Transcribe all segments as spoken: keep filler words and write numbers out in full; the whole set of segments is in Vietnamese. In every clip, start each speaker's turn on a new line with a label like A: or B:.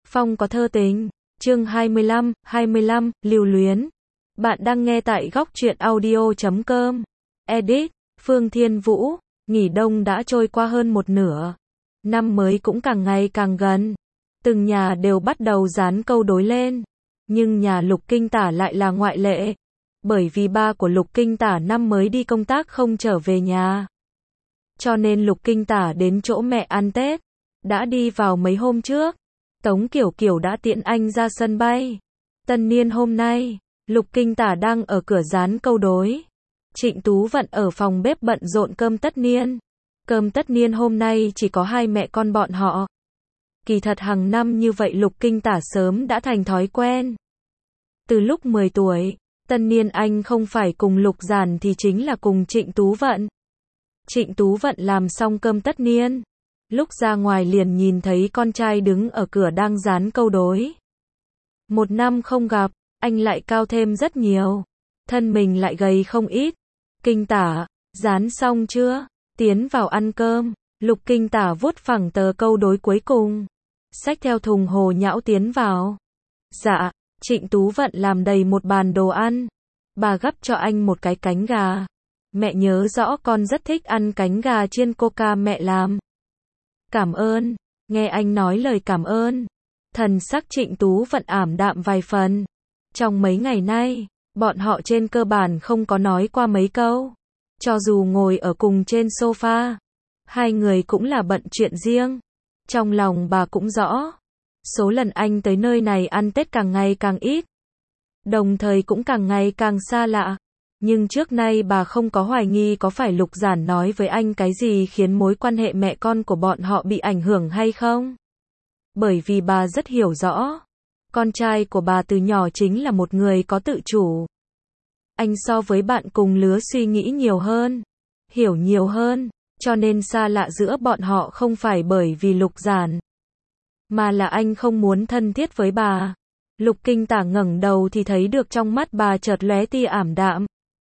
A: Phong có thơ tình. Chương hai mươi lăm, hai mươi lăm, lưu luyến. Bạn đang nghe tại góc truyện audio chấm com. Edit, Phương Thiên Vũ. Nghỉ đông đã trôi qua hơn một nửa. Năm mới cũng càng ngày càng gần. Từng nhà đều bắt đầu dán câu đối lên. Nhưng nhà Lục Kinh Tả lại là ngoại lệ. Bởi vì ba của Lục Kinh Tả năm mới đi công tác không trở về nhà. Cho nên Lục Kinh Tả đến chỗ mẹ ăn Tết. Đã đi vào mấy hôm trước. Tống Kiểu Kiểu đã tiễn anh ra sân bay. Tân niên hôm nay, Lục Kinh Tả đang ở cửa dán câu đối. Trịnh Tú Vận ở phòng bếp bận rộn cơm tất niên. Cơm tất niên hôm nay chỉ có hai mẹ con bọn họ. Kỳ thật hàng năm như vậy Lục Kinh Tả sớm đã thành thói quen. Từ lúc mười tuổi, tân niên anh không phải cùng Lục Giản thì chính là cùng Trịnh Tú Vận. Trịnh Tú Vận làm xong cơm tất niên. Lúc ra ngoài liền nhìn thấy con trai đứng ở cửa đang dán câu đối. Một năm không gặp, anh lại cao thêm rất nhiều. Thân mình lại gầy không ít. Kinh Tả, dán xong chưa? Tiến vào ăn cơm. Lục Kinh Tả vuốt phẳng tờ câu đối cuối cùng. Xách theo thùng hồ nhão tiến vào. Dạ, Trịnh Tú Vận làm đầy một bàn đồ ăn. Bà gắp cho anh một cái cánh gà. Mẹ nhớ rõ con rất thích ăn cánh gà chiên coca mẹ làm. Cảm ơn, nghe anh nói lời cảm ơn. Thần sắc Trịnh Tú Vận ảm đạm vài phần. Trong mấy ngày nay, bọn họ trên cơ bản không có nói qua mấy câu. Cho dù ngồi ở cùng trên sofa, hai người cũng là bận chuyện riêng. Trong lòng bà cũng rõ, số lần anh tới nơi này ăn Tết càng ngày càng ít. Đồng thời cũng càng ngày càng xa lạ. Nhưng trước nay bà không có hoài nghi có phải Lục Giản nói với anh cái gì khiến mối quan hệ mẹ con của bọn họ bị ảnh hưởng hay không. Bởi vì bà rất hiểu rõ. Con trai của bà từ nhỏ chính là một người có tự chủ. Anh so với bạn cùng lứa suy nghĩ nhiều hơn. Hiểu nhiều hơn. Cho nên xa lạ giữa bọn họ không phải bởi vì Lục Giản. Mà là anh không muốn thân thiết với bà. Lục Kinh Tả ngẩng đầu thì thấy được trong mắt bà chợt lóe tia ảm đạm.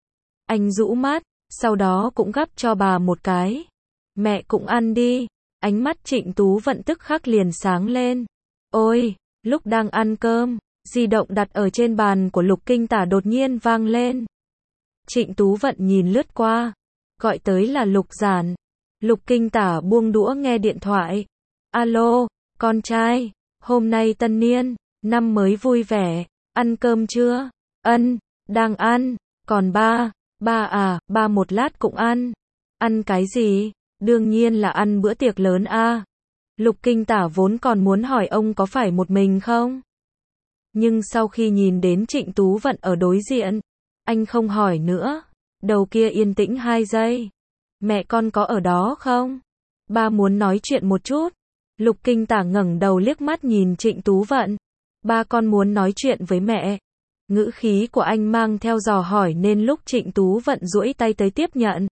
A: Anh rũ mắt, sau đó cũng gắp cho bà một cái. Mẹ cũng ăn đi. Ánh mắt Trịnh Tú Vận tức khắc liền sáng lên. Ôi, lúc đang ăn cơm, di động đặt ở trên bàn của Lục Kinh Tả đột nhiên vang lên. Trịnh Tú Vận nhìn lướt qua, gọi tới là Lục Giản. Lục Kinh Tả buông đũa nghe điện thoại. Alo, con trai, hôm nay tân niên, năm mới vui vẻ, ăn cơm chưa? Ân, đang ăn, còn ba, ba à, ba một lát cũng ăn. Ăn cái gì? Đương nhiên là ăn bữa tiệc lớn a. Lục Kinh Tả vốn còn muốn hỏi ông có phải một mình không? Nhưng sau khi nhìn đến Trịnh Tú Vận ở đối diện, anh không hỏi nữa. Đầu kia yên tĩnh hai giây. Mẹ con có ở đó không? Ba muốn nói chuyện một chút. Lục Kinh Tả ngẩng đầu liếc mắt nhìn Trịnh Tú Vận. Ba con muốn nói chuyện với mẹ. Ngữ khí của anh mang theo dò hỏi nên lúc Trịnh Tú Vận duỗi tay tới tiếp nhận.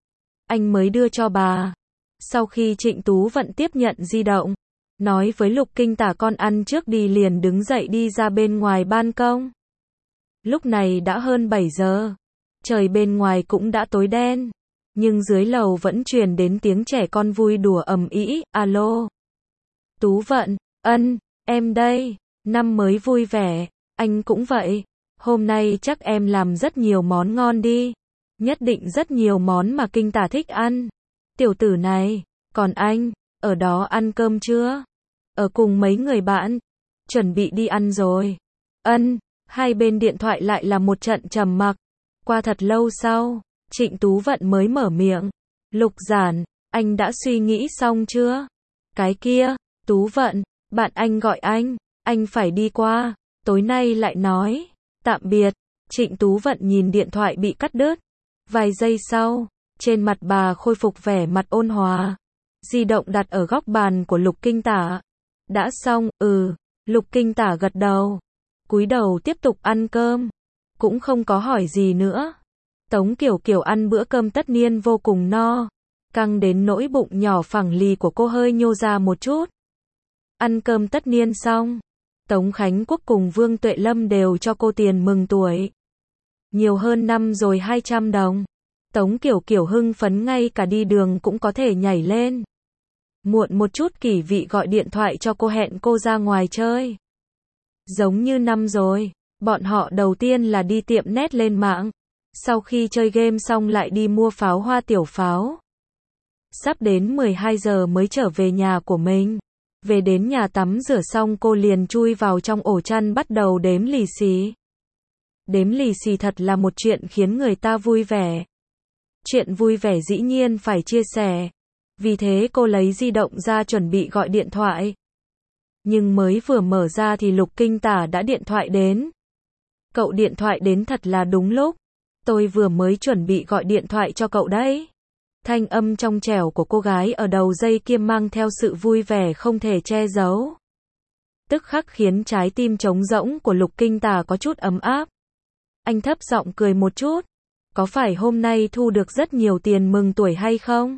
A: Anh mới đưa cho bà. Sau khi Trịnh Tú Vận tiếp nhận di động, nói với Lục Kinh Tả con ăn trước đi liền đứng dậy đi ra bên ngoài ban công. Lúc này đã hơn bảy giờ. Trời bên ngoài cũng đã tối đen. Nhưng dưới lầu vẫn truyền đến tiếng trẻ con vui đùa ầm ĩ. Alo. Tú Vận, ân, em đây. Năm mới vui vẻ. Anh cũng vậy. Hôm nay chắc em làm rất nhiều món ngon đi. Nhất định rất nhiều món mà Kinh Tả thích ăn. Tiểu tử này, còn anh, ở đó ăn cơm chưa? Ở cùng mấy người bạn. Chuẩn bị đi ăn rồi. Ân, hai bên điện thoại lại là một trận trầm mặc. Qua thật lâu sau, Trịnh Tú Vận mới mở miệng. Lục Giản, anh đã suy nghĩ xong chưa? Cái kia, Tú Vận, bạn anh gọi anh, anh phải đi qua, tối nay lại nói. Tạm biệt. Trịnh Tú Vận nhìn điện thoại bị cắt đứt. Vài giây sau, trên mặt bà khôi phục vẻ mặt ôn hòa. Di động đặt ở góc bàn của Lục Kinh Tả. Đã xong, ừ. Lục Kinh Tả gật đầu. Cúi đầu tiếp tục ăn cơm. Cũng không có hỏi gì nữa. Tống Kiểu Kiểu ăn bữa cơm tất niên vô cùng no. Căng đến nỗi bụng nhỏ phẳng lì của cô hơi nhô ra một chút. Ăn cơm tất niên xong. Tống Khánh Quốc cùng Vương Tuệ Lâm đều cho cô tiền mừng tuổi. Nhiều hơn năm rồi hai trăm đồng. Tống Kiểu Kiểu hưng phấn ngay cả đi đường cũng có thể nhảy lên. Muộn một chút Kỷ Vị gọi điện thoại cho cô hẹn cô ra ngoài chơi. Giống như năm rồi, bọn họ đầu tiên là đi tiệm net lên mạng. Sau khi chơi game xong lại đi mua pháo hoa tiểu pháo. Sắp đến mười hai giờ mới trở về nhà của mình. Về đến nhà tắm rửa xong cô liền chui vào trong ổ chăn bắt đầu đếm lì xì. Đếm lì xì thật là một chuyện khiến người ta vui vẻ. Chuyện vui vẻ dĩ nhiên phải chia sẻ. Vì thế cô lấy di động ra chuẩn bị gọi điện thoại. Nhưng mới vừa mở ra thì Lục Kinh Tả đã điện thoại đến. Cậu điện thoại đến thật là đúng lúc. Tôi vừa mới chuẩn bị gọi điện thoại cho cậu đấy. Thanh âm trong trẻo của cô gái ở đầu dây kia mang theo sự vui vẻ không thể che giấu. Tức khắc khiến trái tim trống rỗng của Lục Kinh Tả có chút ấm áp. Anh thấp giọng cười một chút. Có phải hôm nay thu được rất nhiều tiền mừng tuổi hay không?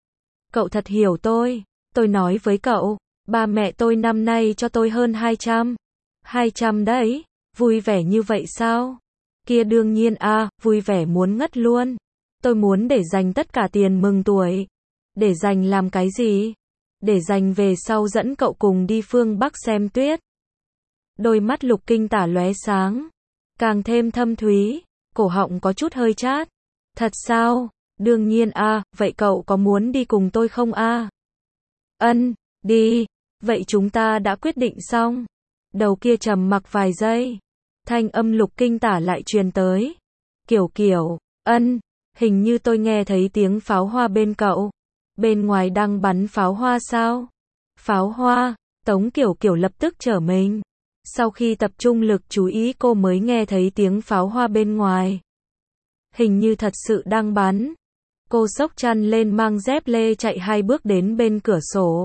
A: Cậu thật hiểu tôi. Tôi nói với cậu, ba mẹ tôi năm nay cho tôi hơn hai trăm. hai trăm đấy, vui vẻ như vậy sao? Kia đương nhiên a, à, vui vẻ muốn ngất luôn. Tôi muốn để dành tất cả tiền mừng tuổi. Để dành làm cái gì? Để dành về sau dẫn cậu cùng đi phương Bắc xem tuyết. Đôi mắt Lục Kinh Tả lóe sáng, càng thêm thâm thúy, cổ họng có chút hơi chát. Thật sao? Đương nhiên a, à, vậy cậu có muốn đi cùng tôi không a? À? Ân, đi. Vậy chúng ta đã quyết định xong. Đầu kia trầm mặc vài giây. Thanh âm Lục Kinh Tả lại truyền tới. Kiểu kiểu, ân, hình như tôi nghe thấy tiếng pháo hoa bên cậu. Bên ngoài đang bắn pháo hoa sao? Pháo hoa, Tống Kiểu Kiểu lập tức trở mình. Sau khi tập trung lực chú ý cô mới nghe thấy tiếng pháo hoa bên ngoài. Hình như thật sự đang bắn. Cô xốc chăn lên mang dép lê chạy hai bước đến bên cửa sổ.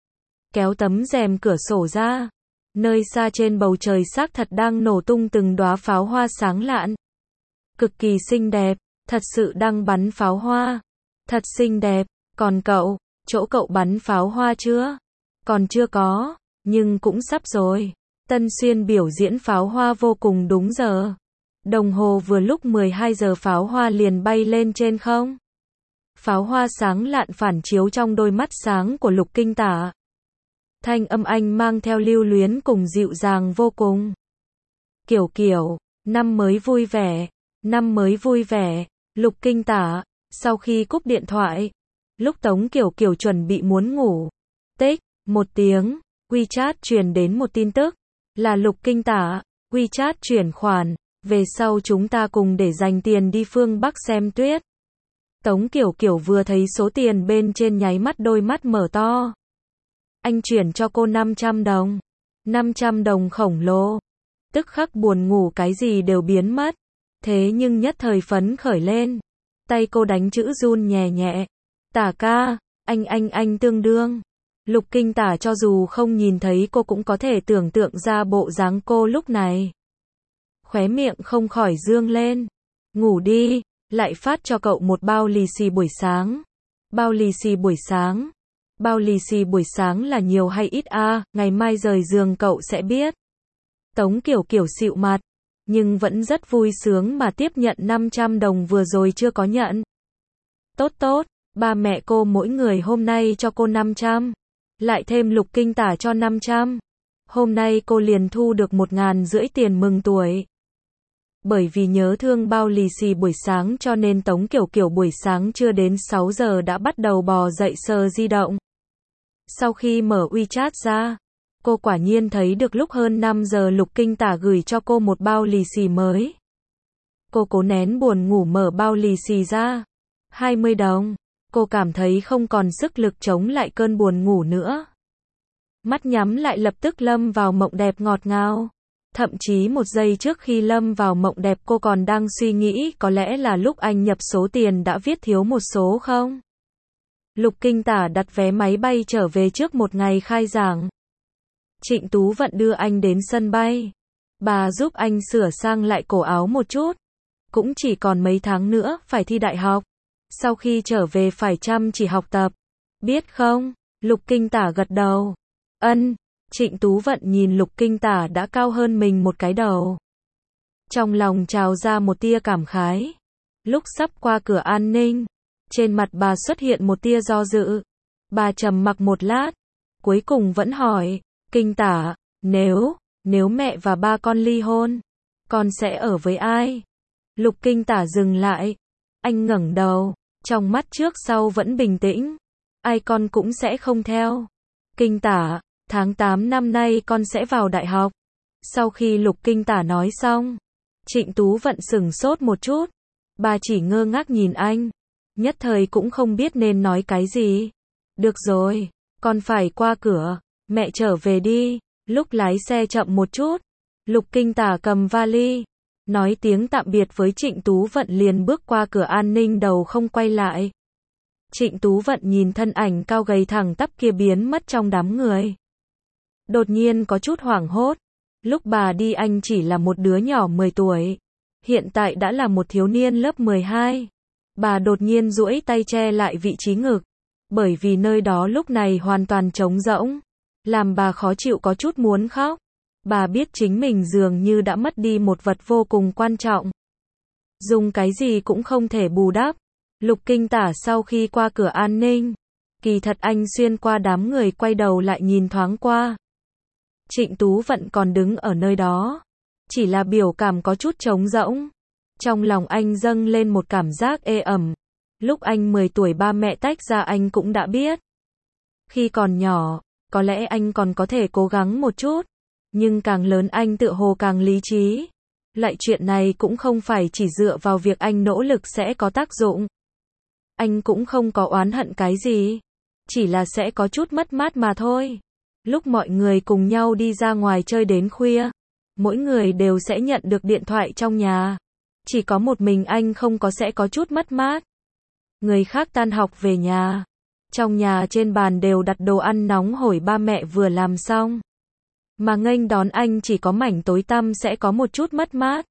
A: Kéo tấm rèm cửa sổ ra. Nơi xa trên bầu trời xác thật đang nổ tung từng đóa pháo hoa sáng lạn. Cực kỳ xinh đẹp, thật sự đang bắn pháo hoa. Thật xinh đẹp, còn cậu, chỗ cậu bắn pháo hoa chưa? Còn chưa có, nhưng cũng sắp rồi. Tân Xuyên biểu diễn pháo hoa vô cùng đúng giờ. Đồng hồ vừa lúc mười hai giờ pháo hoa liền bay lên trên không. Pháo hoa sáng lạn phản chiếu trong đôi mắt sáng của Lục Kinh Tả. Thanh âm anh mang theo lưu luyến cùng dịu dàng vô cùng. Kiểu kiểu, năm mới vui vẻ, năm mới vui vẻ, Lục Kinh Tả, sau khi cúp điện thoại, lúc Tống Kiểu Kiểu chuẩn bị muốn ngủ. Tích, một tiếng, WeChat truyền đến một tin tức, là Lục Kinh Tả, WeChat chuyển khoản, về sau chúng ta cùng để dành tiền đi phương Bắc xem tuyết. Tống Kiểu Kiểu vừa thấy số tiền bên trên nháy mắt đôi mắt mở to. Anh chuyển cho cô năm trăm đồng. năm trăm đồng khổng lồ. Tức khắc buồn ngủ cái gì đều biến mất. Thế nhưng nhất thời phấn khởi lên. Tay cô đánh chữ run nhẹ nhẹ. Tả ca, anh anh anh tương đương. Lục Kinh Tả cho dù không nhìn thấy cô cũng có thể tưởng tượng ra bộ dáng cô lúc này. Khóe miệng không khỏi dương lên. Ngủ đi, lại phát cho cậu một bao lì xì buổi sáng. Bao lì xì buổi sáng. Bao lì xì buổi sáng là nhiều hay ít a, à, ngày mai rời giường cậu sẽ biết. Tống Kiểu Kiểu xịu mặt, nhưng vẫn rất vui sướng mà tiếp nhận năm trăm đồng vừa rồi chưa có nhận. Tốt tốt, ba mẹ cô mỗi người hôm nay cho cô năm trăm, lại thêm Lục Kinh Tả cho năm trăm. Hôm nay cô liền thu được một ngàn rưỡi tiền mừng tuổi. Bởi vì nhớ thương bao lì xì buổi sáng cho nên Tống Kiểu Kiểu buổi sáng chưa đến sáu giờ đã bắt đầu bò dậy sờ di động. Sau khi mở WeChat ra, cô quả nhiên thấy được lúc hơn năm giờ Lục Kinh Tả gửi cho cô một bao lì xì mới. Cô cố nén buồn ngủ mở bao lì xì ra. hai mươi đồng. Cô cảm thấy không còn sức lực chống lại cơn buồn ngủ nữa. Mắt nhắm lại lập tức lâm vào mộng đẹp ngọt ngào. Thậm chí một giây trước khi lâm vào mộng đẹp cô còn đang suy nghĩ có lẽ là lúc anh nhập số tiền đã viết thiếu một số không? Lục Kinh Tả đặt vé máy bay trở về trước một ngày khai giảng. Trịnh Tú Vận đưa anh đến sân bay. Bà giúp anh sửa sang lại cổ áo một chút. Cũng chỉ còn mấy tháng nữa phải thi đại học. Sau khi trở về phải chăm chỉ học tập. Biết không? Lục Kinh Tả gật đầu. Ân. Trịnh Tú Vận nhìn Lục Kinh Tả đã cao hơn mình một cái đầu. Trong lòng trào ra một tia cảm khái. Lúc sắp qua cửa an ninh, trên mặt bà xuất hiện một tia do dự. Bà trầm mặc một lát, cuối cùng vẫn hỏi, Kinh Tả, nếu, nếu mẹ và ba con ly hôn, con sẽ ở với ai? Lục Kinh Tả dừng lại, anh ngẩng đầu, trong mắt trước sau vẫn bình tĩnh, ai con cũng sẽ không theo. Kinh Tả, tháng tám năm nay con sẽ vào đại học. Sau khi Lục Kinh Tả nói xong, Trịnh Tú Vận sửng sốt một chút, bà chỉ ngơ ngác nhìn anh, nhất thời cũng không biết nên nói cái gì. Được rồi, con phải qua cửa, mẹ trở về đi. Lúc lái xe chậm một chút, Lục Kinh Tả cầm vali, nói tiếng tạm biệt với Trịnh Tú Vận liền bước qua cửa an ninh đầu không quay lại. Trịnh Tú Vận nhìn thân ảnh cao gầy thẳng tắp kia biến mất trong đám người. Đột nhiên có chút hoảng hốt, lúc bà đi anh chỉ là một đứa nhỏ mười tuổi, hiện tại đã là một thiếu niên lớp mười hai. Bà đột nhiên duỗi tay che lại vị trí ngực, bởi vì nơi đó lúc này hoàn toàn trống rỗng, làm bà khó chịu có chút muốn khóc. Bà biết chính mình dường như đã mất đi một vật vô cùng quan trọng. Dùng cái gì cũng không thể bù đắp. Lục Kinh Tả sau khi qua cửa an ninh, kỳ thật anh xuyên qua đám người quay đầu lại nhìn thoáng qua. Trịnh Tú Vận còn đứng ở nơi đó, chỉ là biểu cảm có chút trống rỗng. Trong lòng anh dâng lên một cảm giác ê ẩm. Lúc anh mười tuổi ba mẹ tách ra anh cũng đã biết. Khi còn nhỏ, có lẽ anh còn có thể cố gắng một chút, nhưng càng lớn anh tựa hồ càng lý trí. Lại chuyện này cũng không phải chỉ dựa vào việc anh nỗ lực sẽ có tác dụng. Anh cũng không có oán hận cái gì, chỉ là sẽ có chút mất mát mà thôi. Lúc mọi người cùng nhau đi ra ngoài chơi đến khuya, mỗi người đều sẽ nhận được điện thoại trong nhà. Chỉ có một mình anh không có sẽ có chút mất mát. Người khác tan học về nhà, trong nhà trên bàn đều đặt đồ ăn nóng hổi ba mẹ vừa làm xong. Mà nghênh đón anh chỉ có mảnh tối tăm sẽ có một chút mất mát.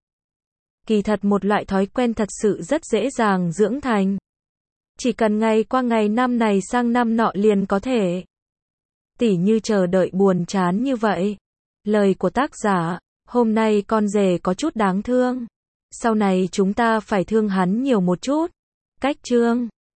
A: Kỳ thật một loại thói quen thật sự rất dễ dàng dưỡng thành. Chỉ cần ngày qua ngày năm này sang năm nọ liền có thể. Tỉ như chờ đợi buồn chán như vậy. Lời của tác giả, hôm nay con rể có chút đáng thương. Sau này chúng ta phải thương hắn nhiều một chút. Cách chương